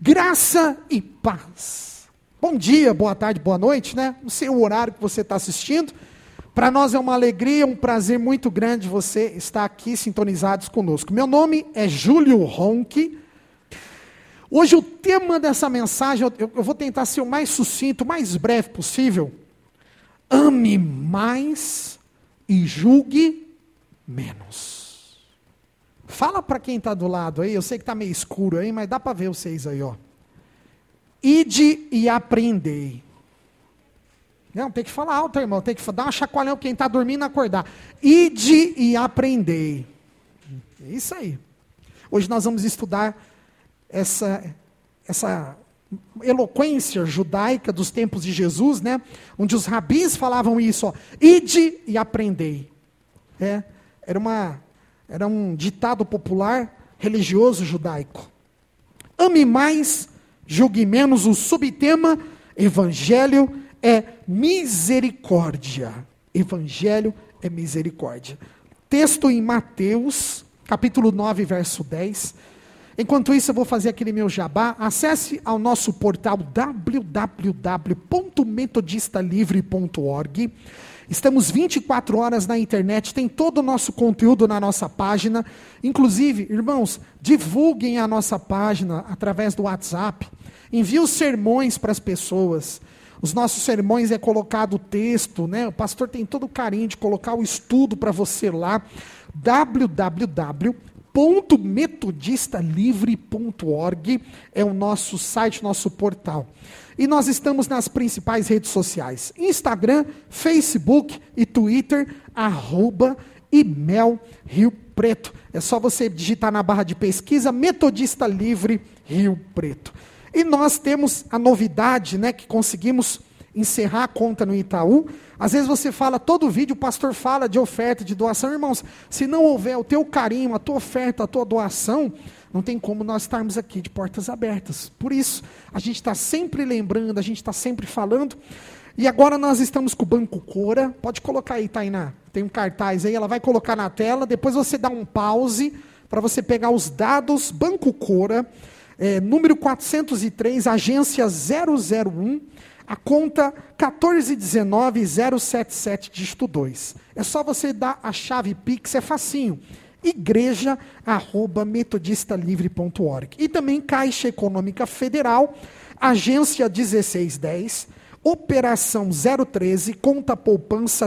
Graça e paz. Bom dia, boa tarde, boa noite, né? Não sei o horário que você está assistindo. Para nós é uma alegria, um prazer muito grande você estar aqui sintonizados conosco. Meu nome é Júlio Ronchi. Hoje o tema dessa mensagem, eu vou tentar ser o mais sucinto, o mais breve possível. Ame mais e julgue menos. Fala para quem está do lado aí, eu sei que está meio escuro aí, mas dá para ver vocês aí, ó. Ide e aprendei. Não, tem que falar alto, irmão, tem que dar uma chacoalhão quem está dormindo acordar. Ide e aprendei. É isso aí. Hoje nós vamos estudar essa eloquência judaica dos tempos de Jesus, né? Onde os rabis falavam isso, ó. Ide e aprendei. Era um ditado popular religioso judaico. Ame mais, julgue menos. O subtema, Evangelho é misericórdia. Evangelho é misericórdia. Texto em Mateus, capítulo 9, verso 10. Enquanto isso, eu vou fazer aquele meu jabá. Acesse ao nosso portal www.metodistalivre.org. Estamos 24 horas na internet, tem todo o nosso conteúdo na nossa página. Inclusive, irmãos, divulguem a nossa página através do WhatsApp. Envie os sermões para as pessoas. Os nossos sermões é colocado o texto, né? O pastor tem todo o carinho de colocar o estudo para você lá. www.metodistalivre.org é o nosso site, nosso portal. E nós estamos nas principais redes sociais. Instagram, Facebook e Twitter, @IMEL Rio Preto. É só você digitar na barra de pesquisa, Metodista Livre Rio Preto. E nós temos a novidade, né, que conseguimos encerrar a conta no Itaú. Às vezes você fala, todo vídeo o pastor fala de oferta, de doação. Irmãos, se não houver o teu carinho, a tua oferta, a tua doação, não tem como nós estarmos aqui de portas abertas. Por isso, a gente está sempre lembrando, a gente está sempre falando. E agora nós estamos com o Banco Cora. Pode colocar aí, Tainá. Tem um cartaz aí, ela vai colocar na tela. Depois você dá um pause para você pegar os dados. Banco Cora, número 403, agência 001. A conta 1419077, dígito 2. É só você dar a chave Pix, é facinho. igreja@metodistalivre.org. E também Caixa Econômica Federal, agência 1610, operação 013, conta poupança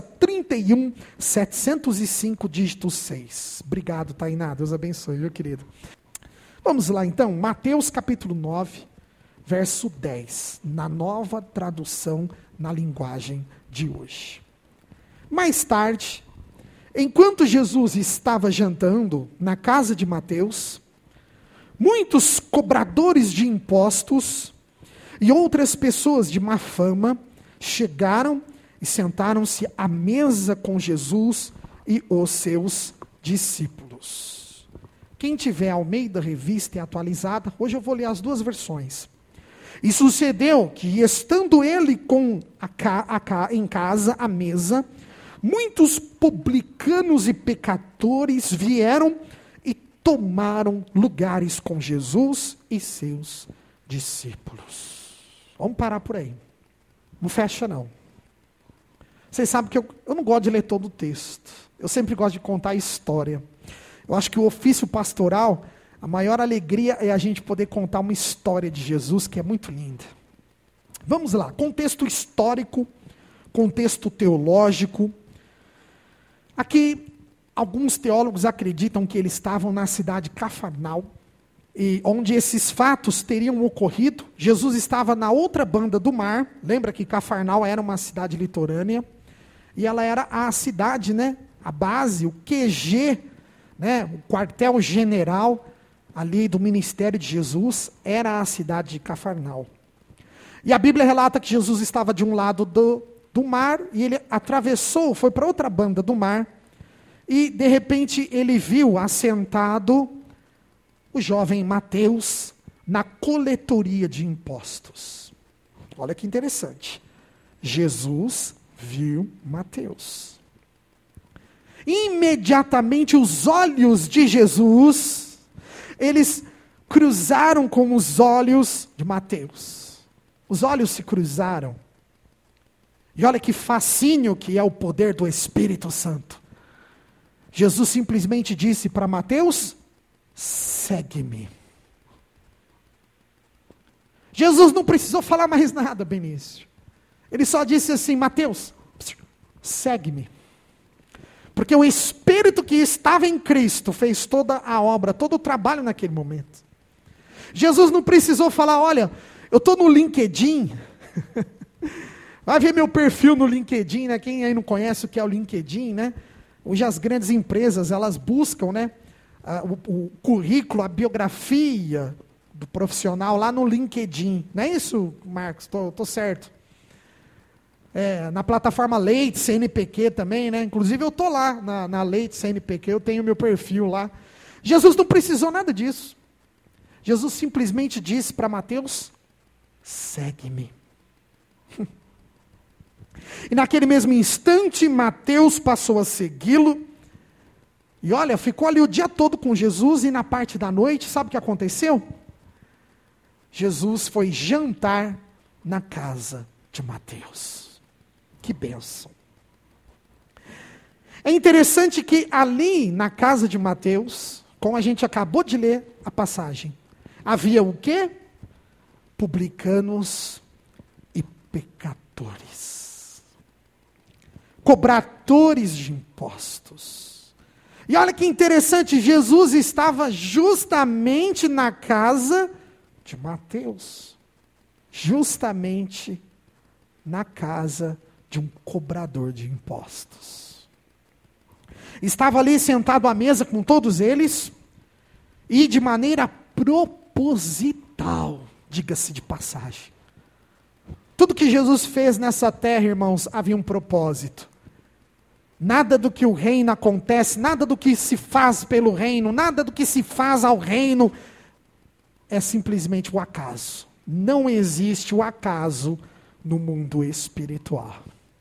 31705, dígito 6. Obrigado, Tainá. Deus abençoe, meu querido. Vamos lá então, Mateus capítulo 9. Verso 10, na nova tradução na linguagem de hoje. Mais tarde, enquanto Jesus estava jantando na casa de Mateus, muitos cobradores de impostos e outras pessoas de má fama chegaram e sentaram-se à mesa com Jesus e os seus discípulos. Quem tiver Almeida Revista e Atualizada, hoje eu vou ler as duas versões. E sucedeu que, estando ele em casa, à mesa, muitos publicanos e pecadores vieram e tomaram lugares com Jesus e seus discípulos. Vamos parar por aí. Não fecha, não. Vocês sabem que eu não gosto de ler todo o texto. Eu sempre gosto de contar a história. Eu acho que o ofício pastoral, a maior alegria é a gente poder contar uma história de Jesus que é muito linda. Vamos lá, contexto histórico, contexto teológico. Aqui, alguns teólogos acreditam que eles estavam na cidade de Cafarnaum, e onde esses fatos teriam ocorrido. Jesus estava na outra banda do mar. Lembra que Cafarnaum era uma cidade litorânea, e ela era a cidade, né, a base, o QG, né, o quartel-general ali do ministério de Jesus, era a cidade de Cafarnaum. E a Bíblia relata que Jesus estava de um lado do mar, e ele atravessou, foi para outra banda do mar, e de repente ele viu assentado o jovem Mateus na coletoria de impostos. Olha que interessante. Jesus viu Mateus. Imediatamente os olhos de Jesus, eles cruzaram com os olhos de Mateus. Os olhos se cruzaram. E olha que fascínio que é o poder do Espírito Santo. Jesus simplesmente disse para Mateus: segue-me. Jesus não precisou falar mais nada, Benício. Ele só disse assim: Mateus, segue-me. Porque o Espírito que estava em Cristo fez toda a obra, todo o trabalho naquele momento. Jesus não precisou falar: olha, eu estou no LinkedIn. Vai ver meu perfil no LinkedIn, né? Quem aí não conhece o que é o LinkedIn, né? Hoje as grandes empresas, elas buscam, né, o currículo, a biografia do profissional lá no LinkedIn. Não é isso, Marcos? Tô certo. Na plataforma Leite, CNPq também, né? Inclusive eu estou lá na Leite, CNPq, eu tenho meu perfil lá. Jesus não precisou nada disso. Jesus simplesmente disse para Mateus: segue-me. E naquele mesmo instante, Mateus passou a segui-lo. E olha, ficou ali o dia todo com Jesus, e na parte da noite, sabe o que aconteceu? Jesus foi jantar na casa de Mateus. Que bênção. É interessante que ali na casa de Mateus, como a gente acabou de ler a passagem, havia o quê? Publicanos e pecadores. Cobradores de impostos. E olha que interessante, Jesus estava justamente na casa de Mateus. Justamente na casa de um cobrador de impostos. Estava ali sentado à mesa com todos eles, e de maneira proposital, diga-se de passagem. Tudo que Jesus fez nessa terra, irmãos, havia um propósito. Nada do que o reino acontece, nada do que se faz pelo reino, nada do que se faz ao reino, é simplesmente o acaso. Não existe o acaso no mundo espiritual.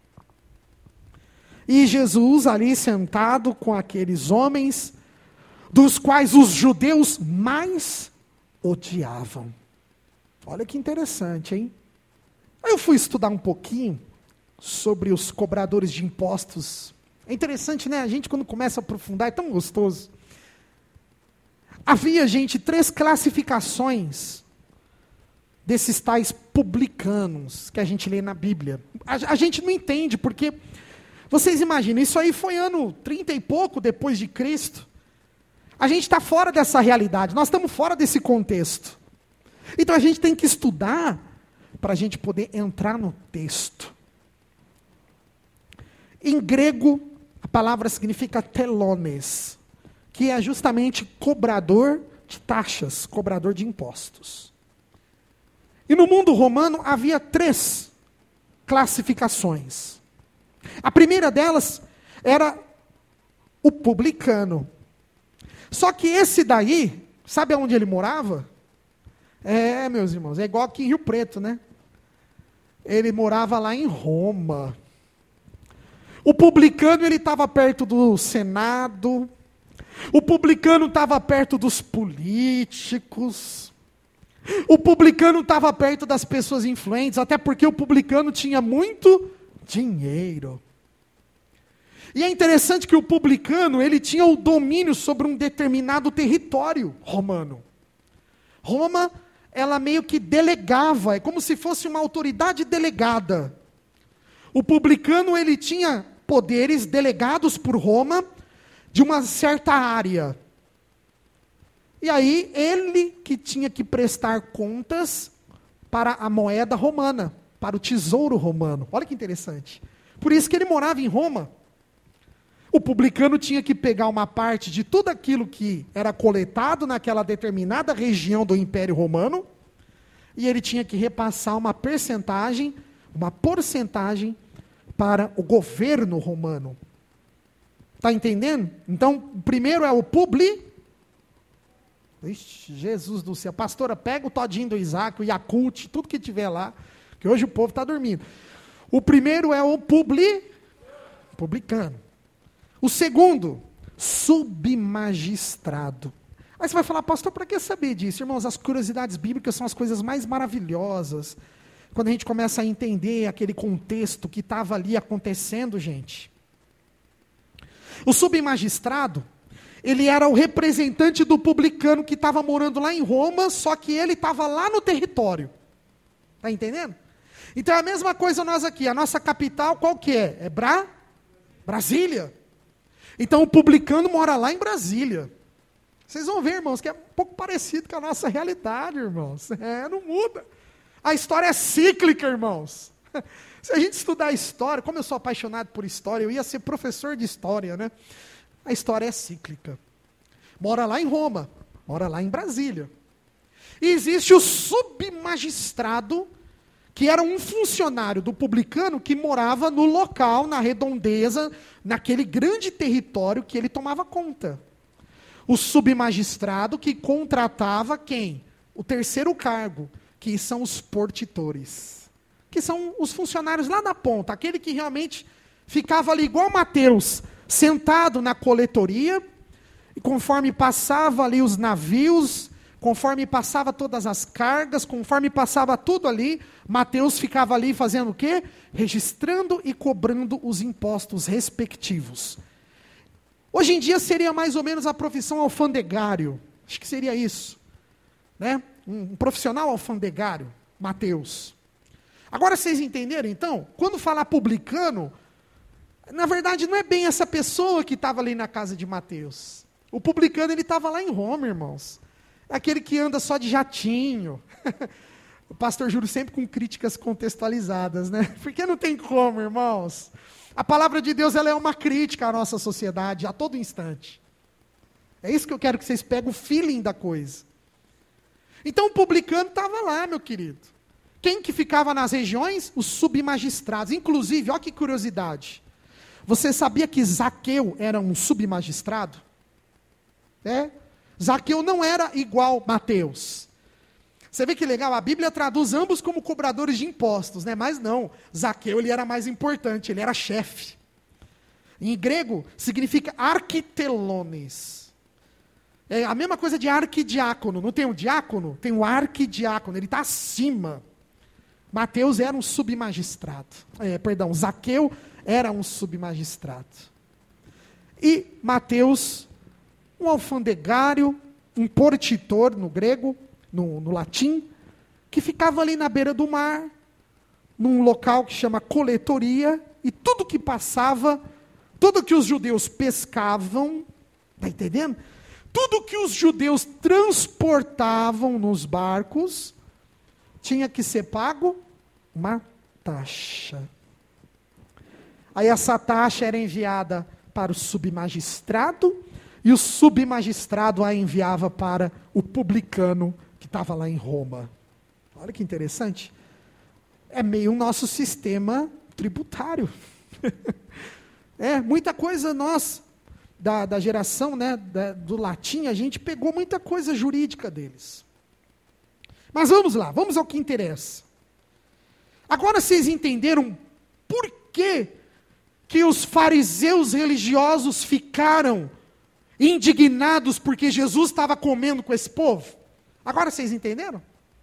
E Jesus ali sentado com aqueles homens, dos quais os judeus mais odiavam. Olha que interessante, hein? Aí eu fui estudar um pouquinho sobre os cobradores de impostos. É interessante, né? A gente quando começa a aprofundar, é tão gostoso. Havia, gente, 3 classificações desses tais publicanos que a gente lê na Bíblia. A gente não entende, porque, vocês imaginam, isso aí foi ano 30 e pouco depois de Cristo. A gente está fora dessa realidade, nós estamos fora desse contexto. Então a gente tem que estudar para a gente poder entrar no texto. Em grego, a palavra significa telones, que é justamente cobrador de taxas, cobrador de impostos. E no mundo romano havia 3 classificações. A primeira delas era o publicano. Só que esse daí, sabe aonde ele morava? Meus irmãos, é igual aqui em Rio Preto, né? Ele morava lá em Roma. O publicano, ele estava perto do Senado. O publicano estava perto dos políticos. O publicano estava perto das pessoas influentes, até porque o publicano tinha muito dinheiro. E é interessante que o publicano, ele tinha o domínio sobre um determinado território romano. Roma, ela meio que delegava, é como se fosse uma autoridade delegada. O publicano, ele tinha poderes delegados por Roma de uma certa área. E aí, ele que tinha que prestar contas para a moeda romana, para o tesouro romano. Olha que interessante. Por isso que ele morava em Roma. O publicano tinha que pegar uma parte de tudo aquilo que era coletado naquela determinada região do Império Romano, e ele tinha que repassar uma porcentagem para o governo romano. Está entendendo? Então, o primeiro é o Ixi, Jesus do céu. Pastora, pega o todinho do Isaac, o Yakult, tudo que tiver lá, que hoje o povo está dormindo. O primeiro é o publicano. O segundo, submagistrado. Aí você vai falar, pastor, para que saber disso? Irmãos, as curiosidades bíblicas são as coisas mais maravilhosas. Quando a gente começa a entender aquele contexto que estava ali acontecendo, gente. O submagistrado, ele era o representante do publicano que estava morando lá em Roma, só que ele estava lá no território. Está entendendo? Então é a mesma coisa nós aqui. A nossa capital qual que é? É Brasília. Então o publicano mora lá em Brasília. Vocês vão ver, irmãos, que é um pouco parecido com a nossa realidade, irmãos. Não muda. A história é cíclica, irmãos. Se a gente estudar a história, como eu sou apaixonado por história, eu ia ser professor de história, né? A história é cíclica. Mora lá em Roma, mora lá em Brasília. E existe o submagistrado, que era um funcionário do publicano que morava no local, na redondeza, naquele grande território que ele tomava conta. O submagistrado que contratava quem? O terceiro cargo, que são os portitores. Que são os funcionários lá na ponta, aquele que realmente ficava ali igual Mateus, sentado na coletoria, e conforme passava ali os navios, conforme passava todas as cargas, conforme passava tudo ali, Mateus ficava ali fazendo o quê? Registrando e cobrando os impostos respectivos. Hoje em dia seria mais ou menos a profissão alfandegário. Acho que seria isso. Né? Um profissional alfandegário, Mateus. Agora vocês entenderam então? Quando falar publicano, na verdade não é bem essa pessoa que estava ali na casa de Mateus. O publicano ele estava lá em Roma, irmãos. Aquele que anda só de jatinho. O pastor Júlio sempre com críticas contextualizadas, né? Porque não tem como, irmãos. A palavra de Deus ela é uma crítica à nossa sociedade, a todo instante. É isso que eu quero que vocês peguem o feeling da coisa. Então o publicano estava lá, meu querido. Quem que ficava nas regiões? Os submagistrados. Inclusive, olha que curiosidade. Você sabia que Zaqueu era um submagistrado? Zaqueu não era igual Mateus. Você vê que legal, a Bíblia traduz ambos como cobradores de impostos, né? Mas não, Zaqueu ele era mais importante, ele era chefe. Em grego, significa arquitelones. É a mesma coisa de arquidiácono, não tem um diácono? Tem um arquidiácono, ele está acima. Mateus era um submagistrado. Zaqueu era um submagistrado. E Mateus, um alfandegário, um portitor no grego, no latim, que ficava ali na beira do mar, num local que chama coletoria, e tudo que passava, tudo que os judeus pescavam, está entendendo? Tudo que os judeus transportavam nos barcos, tinha que ser pago uma taxa. Aí essa taxa era enviada para o submagistrado, e o submagistrado a enviava para o publicano, que estava lá em Roma. Olha que interessante. É meio o nosso sistema tributário. Muita coisa nós, da geração do latim, a gente pegou muita coisa jurídica deles. Mas vamos lá, vamos ao que interessa. Agora vocês entenderam por que os fariseus religiosos ficaram indignados porque Jesus estava comendo com esse povo? Agora vocês entenderam?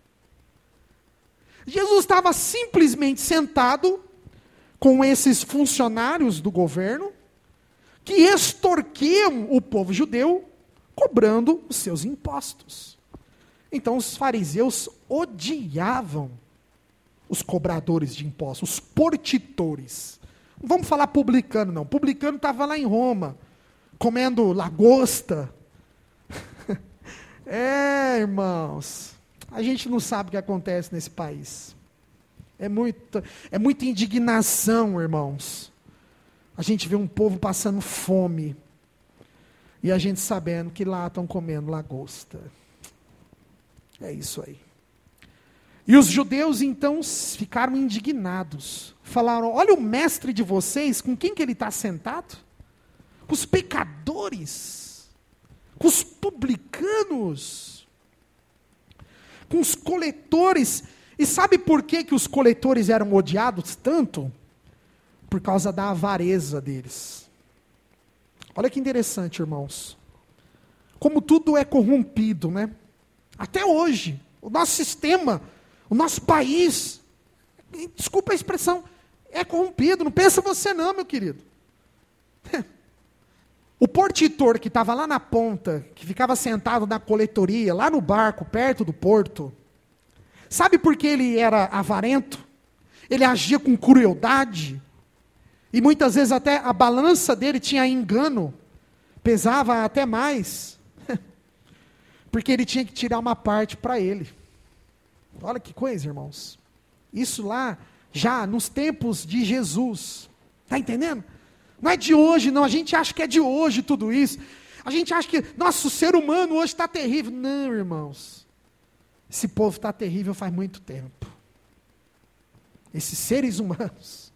Jesus estava simplesmente sentado com esses funcionários do governo que extorquiam o povo judeu cobrando os seus impostos. Então os fariseus odiavam os cobradores de impostos, os portitores. Não vamos falar publicano não. Publicano estava lá em Roma, comendo lagosta. Irmãos, a gente não sabe o que acontece nesse país. É muita indignação, irmãos. A gente vê um povo passando fome, e a gente sabendo que lá estão comendo lagosta. É isso aí. E os judeus, então, ficaram indignados. Falaram, olha o mestre de vocês, com quem que ele está sentado? Com os pecadores, com os publicanos, com os coletores. E sabe por que os coletores eram odiados tanto? Por causa da avareza deles. Olha que interessante, irmãos. como tudo é corrompido, né? Até hoje, o nosso sistema, o nosso país, desculpa a expressão, é corrompido. Não pensa você não, meu querido. O portitor que estava lá na ponta, que ficava sentado na coletoria, lá no barco, perto do porto, sabe por que ele era avarento? Ele agia com crueldade, e muitas vezes até a balança dele tinha engano, pesava até mais, porque ele tinha que tirar uma parte para ele. Olha que coisa, irmãos. Isso lá, já nos tempos de Jesus. Está entendendo? Não é de hoje, não. A gente acha que é de hoje tudo isso. A gente acha que, nossa, o ser humano hoje está terrível. Não, irmãos. Esse povo está terrível faz muito tempo. Esses seres humanos.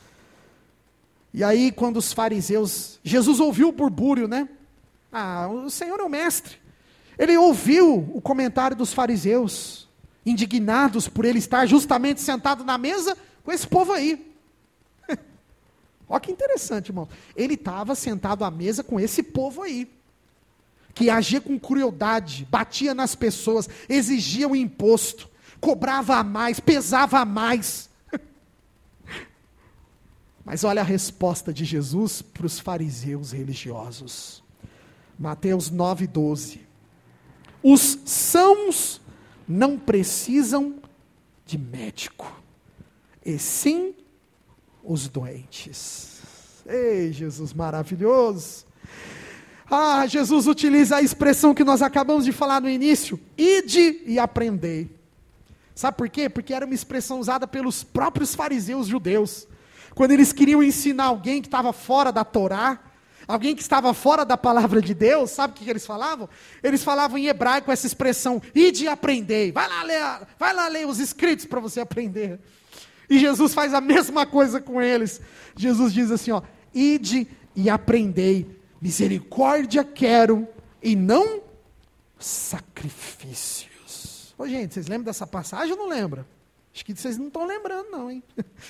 E aí, quando os fariseus... Jesus ouviu o burbúrio, né? O Senhor é o mestre. Ele ouviu o comentário dos fariseus, indignados por ele estar justamente sentado na mesa com esse povo aí. Olha que interessante, irmão. Ele estava sentado à mesa com esse povo aí, que agia com crueldade, batia nas pessoas, exigia o imposto, cobrava a mais, pesava a mais. Mas olha a resposta de Jesus para os fariseus religiosos. Mateus 9:12. Os sãos não precisam de médico, e sim os doentes. Ei, Jesus maravilhoso. Jesus utiliza a expressão que nós acabamos de falar no início, ide e aprendei. Sabe por quê? Porque era uma expressão usada pelos próprios fariseus judeus, quando eles queriam ensinar alguém que estava fora da Torá, alguém que estava fora da palavra de Deus. Sabe o que eles falavam? Eles falavam em hebraico essa expressão, ide e aprendei. Vai lá ler os escritos para você aprender. E Jesus faz a mesma coisa com eles. Jesus diz assim, ide e aprendei, misericórdia quero e não sacrifícios. Gente, vocês lembram dessa passagem ou não lembram? Acho que vocês não estão lembrando não, hein?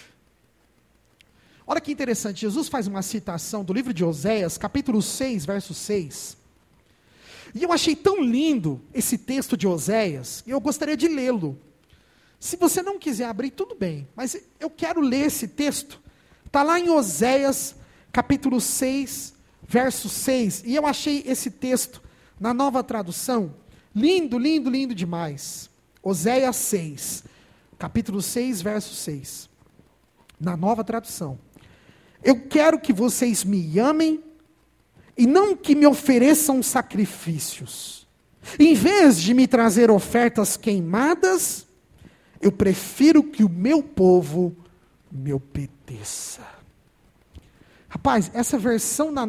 Olha que interessante, Jesus faz uma citação do livro de Oséias, capítulo 6, verso 6. E eu achei tão lindo esse texto de Oséias, e eu gostaria de lê-lo. Se você não quiser abrir, tudo bem, mas eu quero ler esse texto. Está lá em Oséias, capítulo 6, verso 6. E eu achei esse texto, na Nova Tradução, lindo, lindo, lindo demais. Oséias 6, capítulo 6, verso 6. Na Nova Tradução. Eu quero que vocês me amem, e não que me ofereçam sacrifícios. Em vez de me trazer ofertas queimadas, eu prefiro que o meu povo me obedeça. Rapaz, essa versão na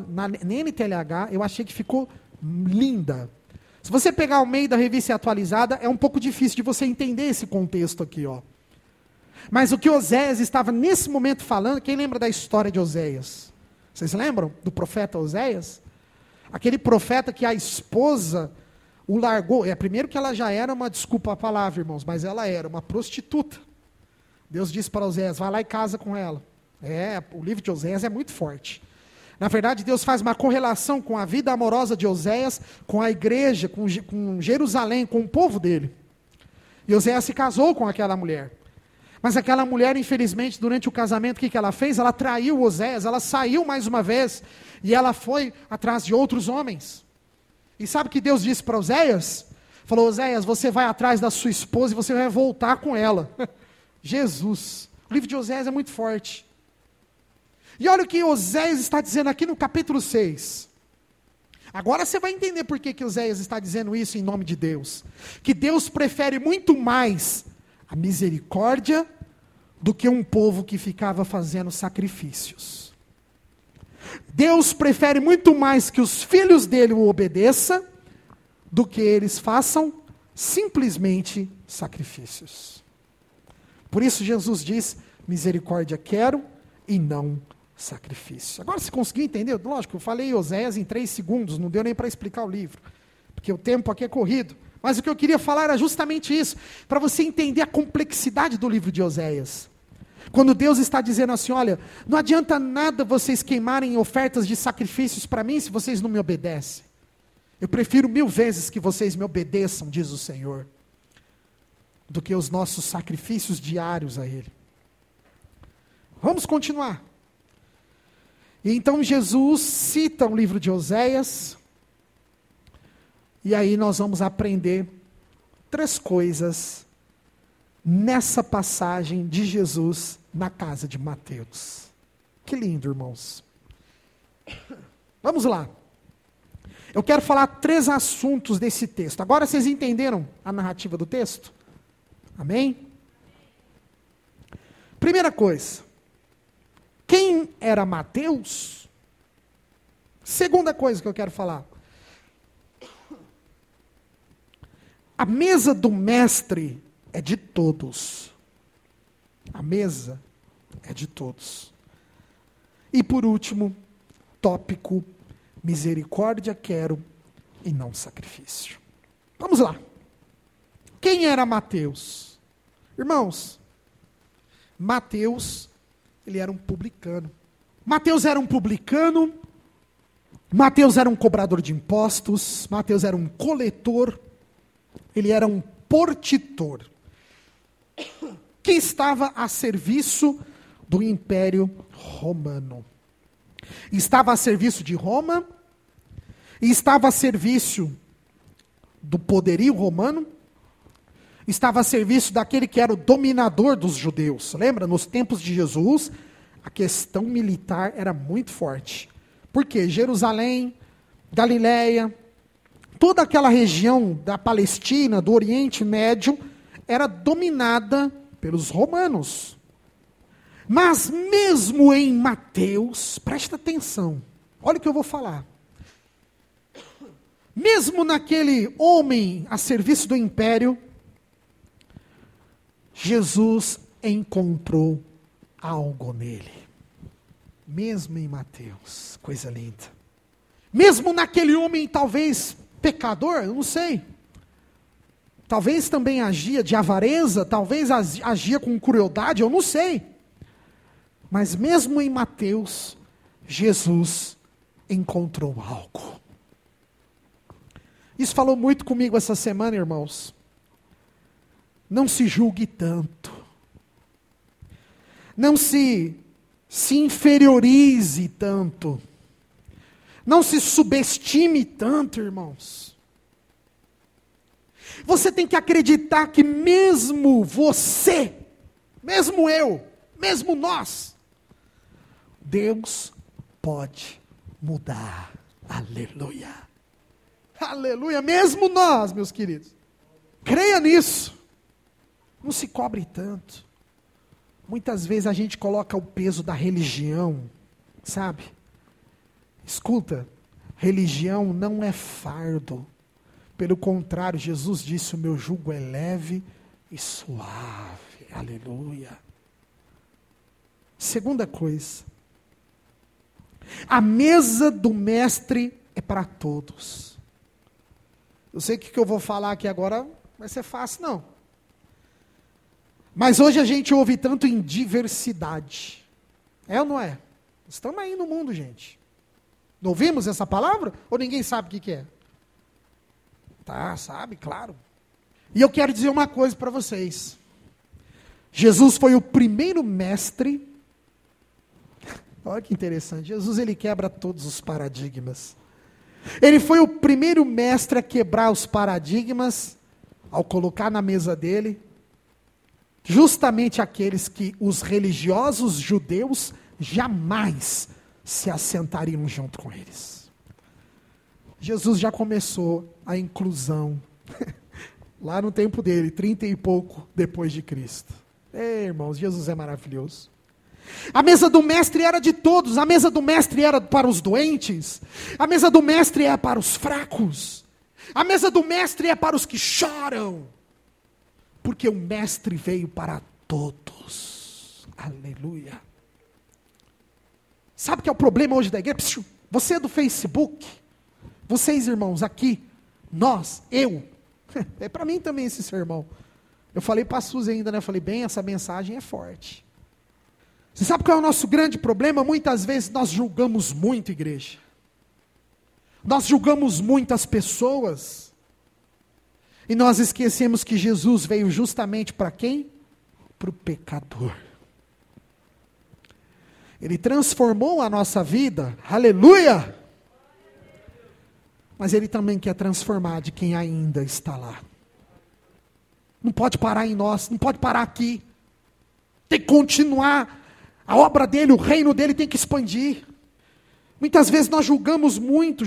NTLH, eu achei que ficou linda. Se você pegar o meio da revista atualizada, é um pouco difícil de você entender esse contexto aqui, Mas o que Oséias estava nesse momento falando, quem lembra da história de Oséias? Vocês lembram do profeta Oséias? Aquele profeta que a esposa o largou. Primeiro que ela já era desculpa a palavra, irmãos, mas ela era uma prostituta. Deus disse para Oséias, vai lá e casa com ela. O livro de Oséias é muito forte. Na verdade, Deus faz uma correlação com a vida amorosa de Oséias, com a igreja, com Jerusalém, com o povo dele. E Oséias se casou com aquela mulher. Mas aquela mulher, infelizmente, durante o casamento, o que ela fez? Ela traiu Oséias, ela saiu mais uma vez, e ela foi atrás de outros homens. E sabe o que Deus disse para Oséias? Falou, Oséias, você vai atrás da sua esposa e você vai voltar com ela. Jesus. O livro de Oséias é muito forte. E olha o que Oséias está dizendo aqui no capítulo 6. Agora você vai entender por que Oséias está dizendo isso em nome de Deus. Que Deus prefere muito mais a misericórdia do que um povo que ficava fazendo sacrifícios. Deus prefere muito mais que os filhos dele o obedeçam do que eles façam simplesmente sacrifícios. Por isso Jesus diz, misericórdia quero e não sacrifício. Agora você conseguiu entender? Lógico, eu falei Oséias em 3 segundos, não deu nem para explicar o livro, porque o tempo aqui é corrido. Mas o que eu queria falar era justamente isso, para você entender a complexidade do livro de Oséias. Quando Deus está dizendo assim, olha, não adianta nada vocês queimarem ofertas de sacrifícios para mim se vocês não me obedecem. Eu prefiro 1000 vezes que vocês me obedeçam, diz o Senhor, do que os nossos sacrifícios diários a Ele. Vamos continuar. E então Jesus cita o livro de Oséias, e aí nós vamos aprender 3 coisas nessa passagem de Jesus na casa de Mateus. Que lindo, irmãos. Vamos lá. Eu quero falar 3 assuntos desse texto. Agora vocês entenderam a narrativa do texto? Amém? Primeira coisa. Quem era Mateus? Segunda coisa que eu quero falar. A mesa do mestre é de todos. A mesa é de todos. E por último, tópico, misericórdia quero e não sacrifício. Vamos lá. Quem era Mateus? Irmãos, Mateus, ele era um publicano. Mateus era um publicano, Mateus era um cobrador de impostos, Mateus era um coletor, ele era um portitor, que estava a serviço do Império Romano. Estava a serviço de Roma, e estava a serviço do poderio romano, estava a serviço daquele que era o dominador dos judeus. Lembra? Nos tempos de Jesus, a questão militar era muito forte. Por quê? Jerusalém, Galileia, toda aquela região da Palestina, do Oriente Médio, era dominada pelos romanos. Mas mesmo em Mateus, presta atenção, olha o que eu vou falar. Mesmo naquele homem a serviço do império, Jesus encontrou algo nele. Mesmo em Mateus, coisa linda. Mesmo naquele homem talvez pecador, eu não sei. Talvez também agia de avareza, talvez agia com crueldade, eu não sei. Mas mesmo em Mateus, Jesus encontrou algo. Isso falou muito comigo essa semana, irmãos. Não se julgue tanto. Não se inferiorize tanto. Não se subestime tanto, irmãos. Você tem que acreditar que mesmo você, mesmo eu, mesmo nós, Deus pode mudar. Aleluia. Aleluia. Mesmo nós, meus queridos. Creia nisso. Não se cobre tanto. Muitas vezes a gente coloca o peso da religião, sabe? Escuta, religião não é fardo. Pelo contrário, Jesus disse, o meu jugo é leve e suave. Aleluia. Segunda coisa. A mesa do mestre é para todos. Eu sei que o que eu vou falar aqui agora vai ser fácil, não. Mas hoje a gente ouve tanto em diversidade. É ou não é? Estamos aí no mundo, gente. Não ouvimos essa palavra? Ou ninguém sabe o que é? Tá, sabe, claro. E eu quero dizer uma coisa para vocês. Jesus foi o primeiro mestre. Olha que interessante. Jesus, ele quebra todos os paradigmas. Ele foi o primeiro mestre a quebrar os paradigmas ao colocar na mesa dele justamente aqueles que os religiosos judeus jamais se assentariam junto com eles. Jesus já começou a inclusão lá no tempo dele, 30 e pouco depois de Cristo. Ei, irmãos, Jesus é maravilhoso. A mesa do mestre era de todos, a mesa do mestre era para os doentes, a mesa do mestre é para os fracos, a mesa do mestre é para os que choram, porque o mestre veio para todos. Aleluia. Sabe o que é o problema hoje da igreja? Você é do Facebook, vocês irmãos aqui, nós, eu, é para mim também esse sermão. Eu falei para a Suzy ainda, né? Eu falei, bem, essa mensagem é forte. Você sabe qual é o nosso grande problema? Muitas vezes nós julgamos muito igreja. Nós julgamos muitas pessoas e nós esquecemos que Jesus veio justamente para quem? Para o pecador. Ele transformou a nossa vida, aleluia! Mas Ele também quer transformar de quem ainda está lá. Não pode parar em nós, não pode parar aqui. Tem que continuar. A obra dele, o reino dele tem que expandir. Muitas vezes nós julgamos muito.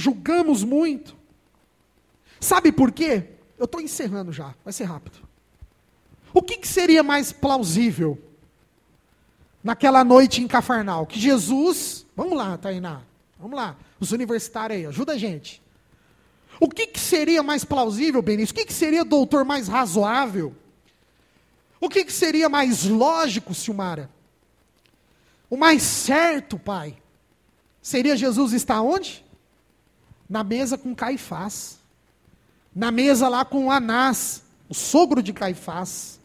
Sabe por quê? Eu estou encerrando já, vai ser rápido. O que seria mais plausível naquela noite em Cafarnaum? Que Jesus, vamos lá, Tainá, vamos lá, os universitários aí, ajuda a gente. O que seria mais plausível, Benício? O que seria, doutor, mais razoável? O que seria mais lógico, Silmara? O mais certo, pai, seria Jesus estar onde? Na mesa com Caifás. Na mesa lá com Anás, o sogro de Caifás.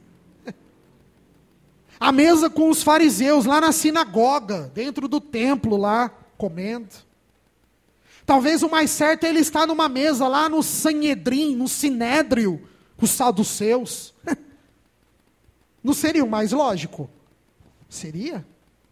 A mesa com os fariseus, lá na sinagoga, dentro do templo lá, comendo. Talvez o mais certo é ele estar numa mesa lá no Sanhedrim, no Sinédrio, com os saduceus. Não seria o mais lógico? Seria?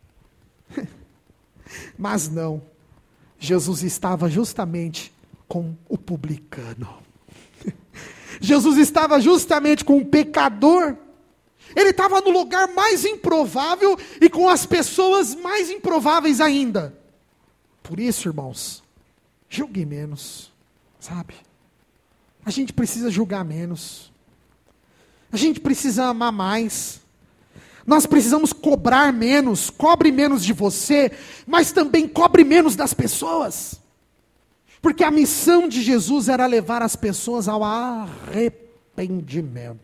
Mas não. Jesus estava justamente com o publicano. Jesus estava justamente com o pecador. Ele estava no lugar mais improvável e com as pessoas mais improváveis ainda. Por isso, irmãos, julgue menos, sabe? A gente precisa julgar menos. A gente precisa amar mais. Nós precisamos cobrar menos. Cobre menos de você, mas também cobre menos das pessoas. Porque a missão de Jesus era levar as pessoas ao arrependimento.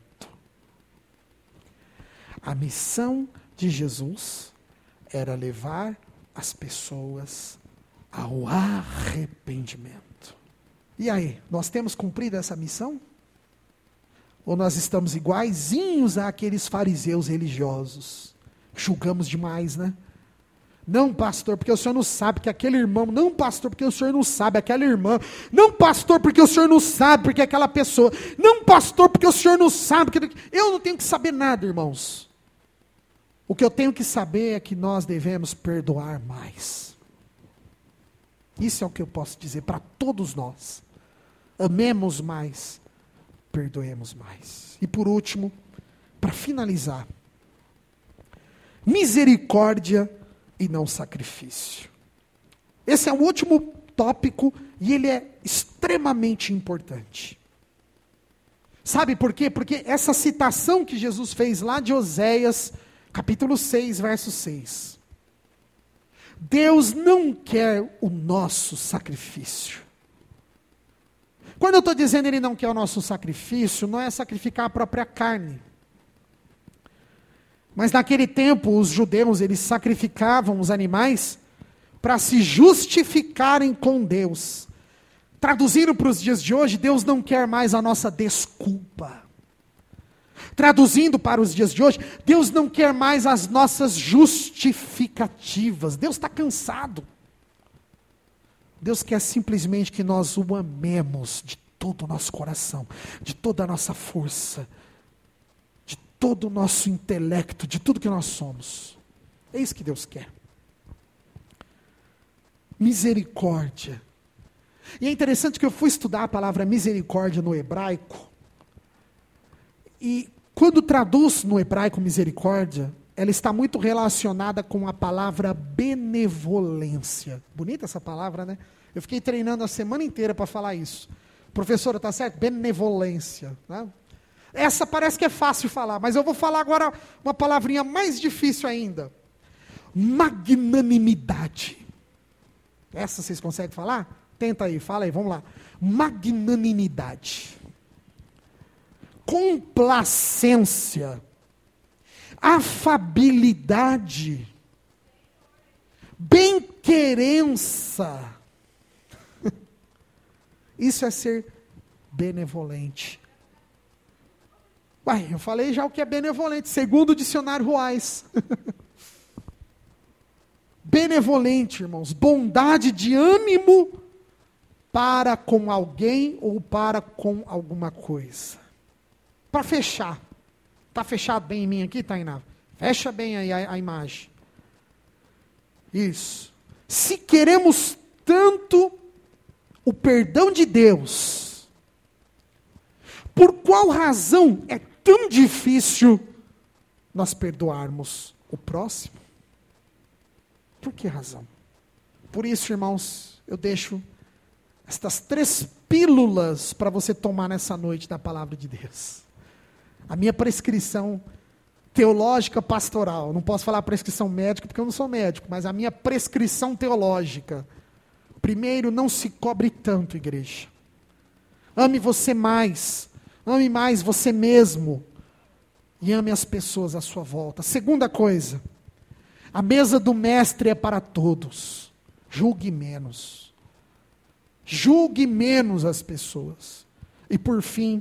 A missão de Jesus era levar as pessoas ao arrependimento. E aí, nós temos cumprido essa missão? Ou nós estamos iguaizinhos àqueles fariseus religiosos? Julgamos demais, né? Não, pastor, porque o senhor não sabe que aquele irmão. Não, pastor, porque o senhor não sabe aquela irmã. Não, pastor, porque o senhor não sabe porque aquela pessoa. Não, pastor, porque o senhor não sabe. Eu não tenho que saber nada, irmãos. O que eu tenho que saber é que nós devemos perdoar mais. Isso é o que eu posso dizer para todos nós. Amemos mais, perdoemos mais. E por último, para finalizar, misericórdia e não sacrifício. Esse é o último tópico e ele é extremamente importante. Sabe por quê? Porque essa citação que Jesus fez lá de Oséias, capítulo 6, verso 6. Deus não quer o nosso sacrifício. Quando eu estou dizendo ele não quer o nosso sacrifício, não é sacrificar a própria carne. Mas naquele tempo, os judeus, eles sacrificavam os animais para se justificarem com Deus. Traduzindo para os dias de hoje, Deus não quer mais a nossa desculpa. Traduzindo para os dias de hoje, Deus não quer mais as nossas justificativas. Deus está cansado. Deus quer simplesmente que nós o amemos de todo o nosso coração, de toda a nossa força, de todo o nosso intelecto, de tudo que nós somos. É isso que Deus quer. Misericórdia. E é interessante que eu fui estudar a palavra misericórdia no hebraico. E quando traduz no hebraico misericórdia, ela está muito relacionada com a palavra benevolência. Bonita essa palavra, né? Eu fiquei treinando a semana inteira para falar isso. Professora, tá certo? Benevolência. Né? Essa parece que é fácil falar, mas eu vou falar agora uma palavrinha mais difícil ainda. Magnanimidade. Essa vocês conseguem falar? Tenta aí, fala aí, vamos lá. Magnanimidade. Complacência. Afabilidade. Bem-querença. Isso é ser benevolente. Uai, eu falei já o que é benevolente, segundo o dicionário Ruais. Benevolente, irmãos, bondade de ânimo para com alguém ou para com alguma coisa. Para fechar. Está fechado bem em mim aqui, Tainá? Fecha bem aí a imagem. Isso. Se queremos tanto o perdão de Deus, por qual razão é tão difícil nós perdoarmos o próximo? Por que razão? Por isso, irmãos, eu deixo estas 3 pílulas para você tomar nessa noite da palavra de Deus. A minha prescrição teológica pastoral, não posso falar prescrição médica porque eu não sou médico, mas a minha prescrição teológica. Primeiro, não se cobre tanto, igreja. Ame você mais. Ame mais você mesmo. E ame as pessoas à sua volta. Segunda coisa, a mesa do mestre é para todos. Julgue menos. Julgue menos as pessoas. E por fim,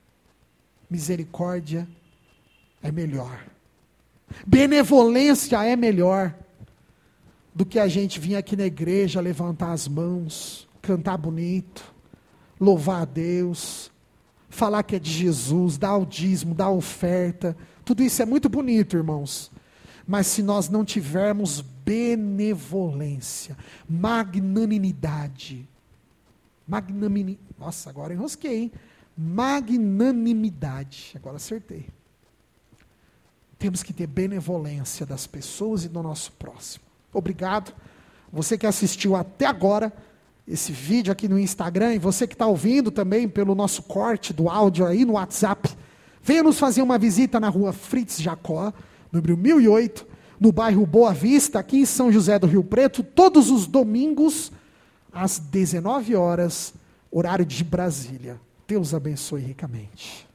misericórdia é melhor. Benevolência é melhor do que a gente vir aqui na igreja, levantar as mãos, cantar bonito, louvar a Deus, falar que é de Jesus, dar o dízimo, dar a oferta. Tudo isso é muito bonito, irmãos. Mas se nós não tivermos benevolência, magnanimidade, nossa, agora enrosquei, hein? Magnanimidade, agora acertei. Temos que ter benevolência das pessoas e do nosso próximo. Obrigado. Você que assistiu até agora esse vídeo aqui no Instagram, e você que está ouvindo também pelo nosso corte do áudio aí no WhatsApp, venha nos fazer uma visita na rua Fritz Jacó, número 1008, no bairro Boa Vista, aqui em São José do Rio Preto, todos os domingos, às 19 horas, horário de Brasília. Deus abençoe ricamente.